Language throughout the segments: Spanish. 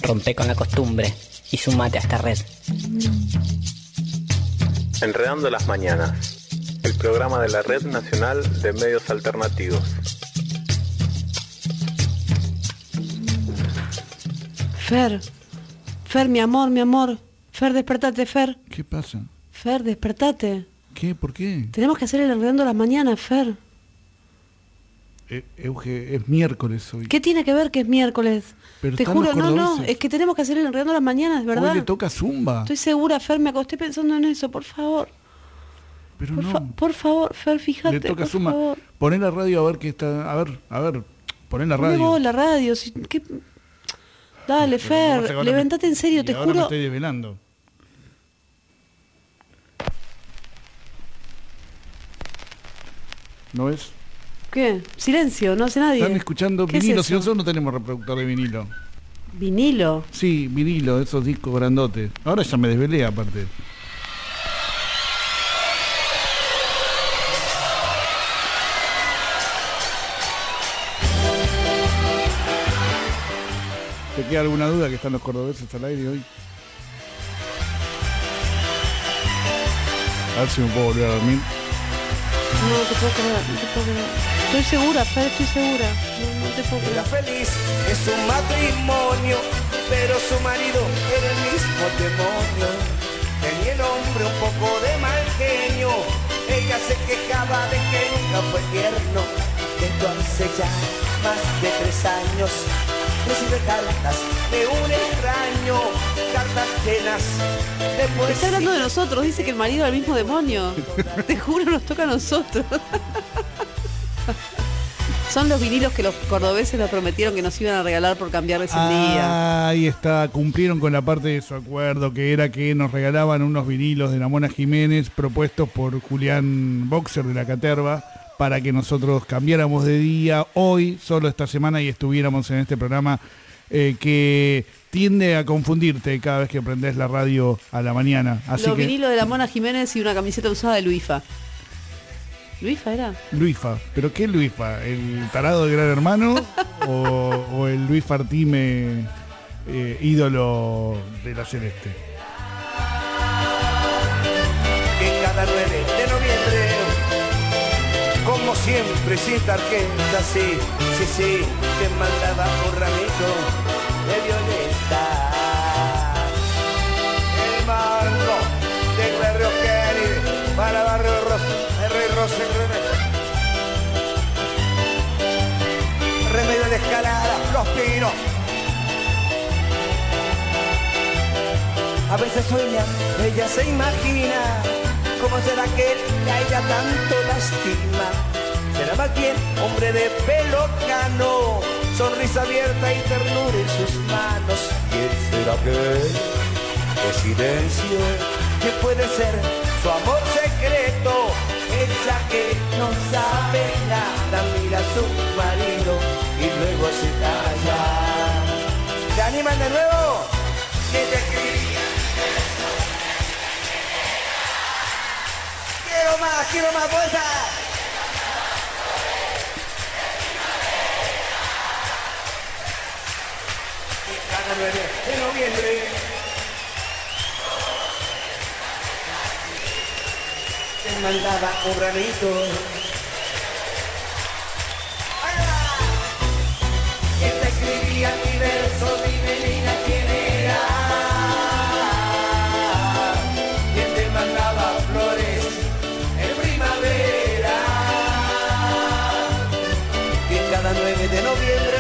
Rompe con la costumbre y sumate a esta red. Enredando las mañanas, el programa de la Red Nacional de Medios Alternativos. Fer, mi amor. Fer, despertate, Fer. ¿Qué pasa? Fer, despertate. ¿Qué? ¿Por qué? Tenemos que hacer el Enredando las mañanas, Fer. Euge, es miércoles hoy. ¿Qué tiene que ver que es miércoles? Pero te juro, no, es que tenemos que hacer el Enredando las mañanas, ¿verdad? Hoy le toca Zumba. Estoy segura, Fer, me acosté pensando en eso, por favor. Pero por favor, Fer, fíjate, le toca por Zumba. favor. Poné la radio a ver qué está... A ver, poné la radio. Poné vos la radio, ¿qué? Dale, Fer, levantate en serio, te ahora juro. Me estoy desvelando. ¿No ves? ¿Qué? Silencio, no hace nadie. Están escuchando ¿Qué vinilo, es si eso? nosotros no tenemos reproductor de vinilo. ¿Vinilo? Sí, vinilo, esos discos grandotes. Ahora ya me desvelé aparte. ¿Te queda alguna duda que están los cordobeses al aire hoy? A ver si me puedo volver a dormir. No te puedo creer. Estoy segura, Fer, estoy segura. No te puedo creer. Era feliz en su matrimonio, pero su marido era el mismo demonio. Tenía el hombre un poco de mal genio. Ella se quejaba de que nunca fue tierno. Esto hace ya más de 3 años. Recibe cartas de un extraño, cartas llenas de poesía. Está hablando de nosotros, dice que el marido era el mismo demonio. Te juro, nos toca a nosotros. Son los vinilos que los cordobeses nos prometieron que nos iban a regalar por cambiarles el día. Ahí está, cumplieron con la parte de su acuerdo, que era que nos regalaban unos vinilos de la Mona Jiménez propuestos por Julián Boxer de la Caterva, para que nosotros cambiáramos de día hoy, solo esta semana, y estuviéramos en este programa que tiende a confundirte cada vez que prendés la radio a la mañana. Así Los que, vinilos de la Mona Jiménez y una camiseta usada de Luifa. ¿Luifa era? Luifa, ¿pero qué Luifa? ¿El tarado de Gran Hermano o el Luis Fartime, ídolo de la Celeste? Que cada 9 de noviembre, como siempre, sin tarjeta, sí, te mandaba un ramito de violeta. El mango del barrio Kennedy para barrio Rosa, Remedio de Escalada, Los Pinos. A veces sueña, ella se imagina cómo será aquel que a ella tanto lastima. Será más bien hombre de pelo cano, sonrisa abierta y ternura en sus manos. ¿Quién será aquel de silencio que puede ser su amor secreto? Ella que no sabe nada mira a su marido y luego se calla. ¿Se animan de nuevo? ¿Qué te escribía? Quiero más fuerza. Y cada 9 de noviembre te mandaba un ramito. Que te escribía mi verso, dime niña quién era. Quien te mandaba flores en primavera. Que cada 9 de noviembre,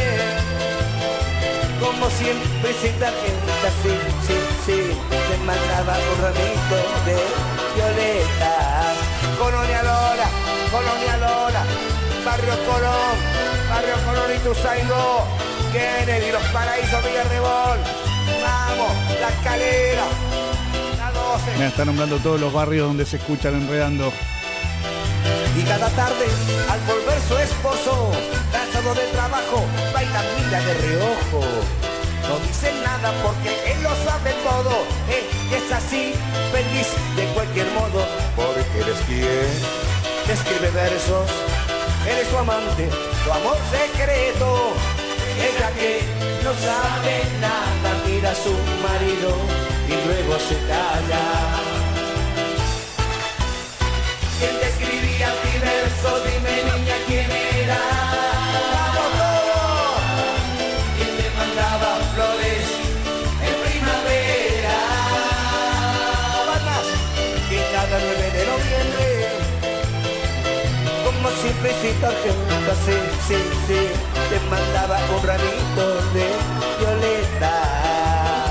como siempre sin tarjeta, sí, te mandaba un ramito de violeta. Colonia Lola, Barrio Colón y Ituzaingó, Kennedy, Los Paraísos, Villarrebol, vamos, La Escalera, la 12. Me están nombrando todos los barrios donde se escuchan Enredando. Y cada tarde, al volver su esposo, cansado del trabajo, baila, mira de reojo. No dice nada porque él lo sabe todo. Es así, feliz de cualquier modo. Porque eres quien escribe versos, eres su amante, tu amor secreto. Ella que no sabe nada, mira mira a su marido y luego se calla. ¿Quién te escribía mi verso? Dime niña quién era. ¡Vamos todos! ¿Quién te mandaba flores en primavera? ¡Vamos! Y cada 9 de noviembre, como siempre y sin tarjeta, sí, te mandaba un ramito de violetas.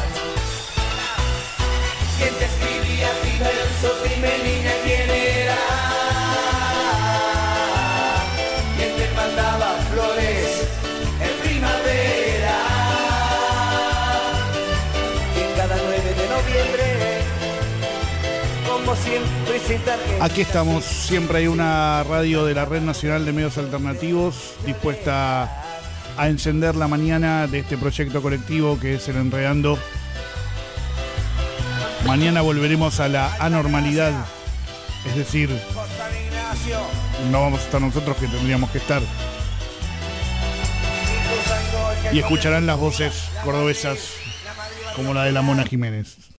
¿Quién te escribía mi verso? Dime niña quién era. ¿Quién te mandaba flores en primavera? Y en cada 9 de noviembre, como siempre sin tarjeta. Aquí estamos, siempre hay una radio de la Red Nacional de Medios Alternativos dispuesta a encender la mañana de este proyecto colectivo que es el Enredando. Mañana volveremos a la anormalidad, es decir, no vamos a estar nosotros que tendríamos que estar. Y escucharán las voces cordobesas como la de la Mona Jiménez.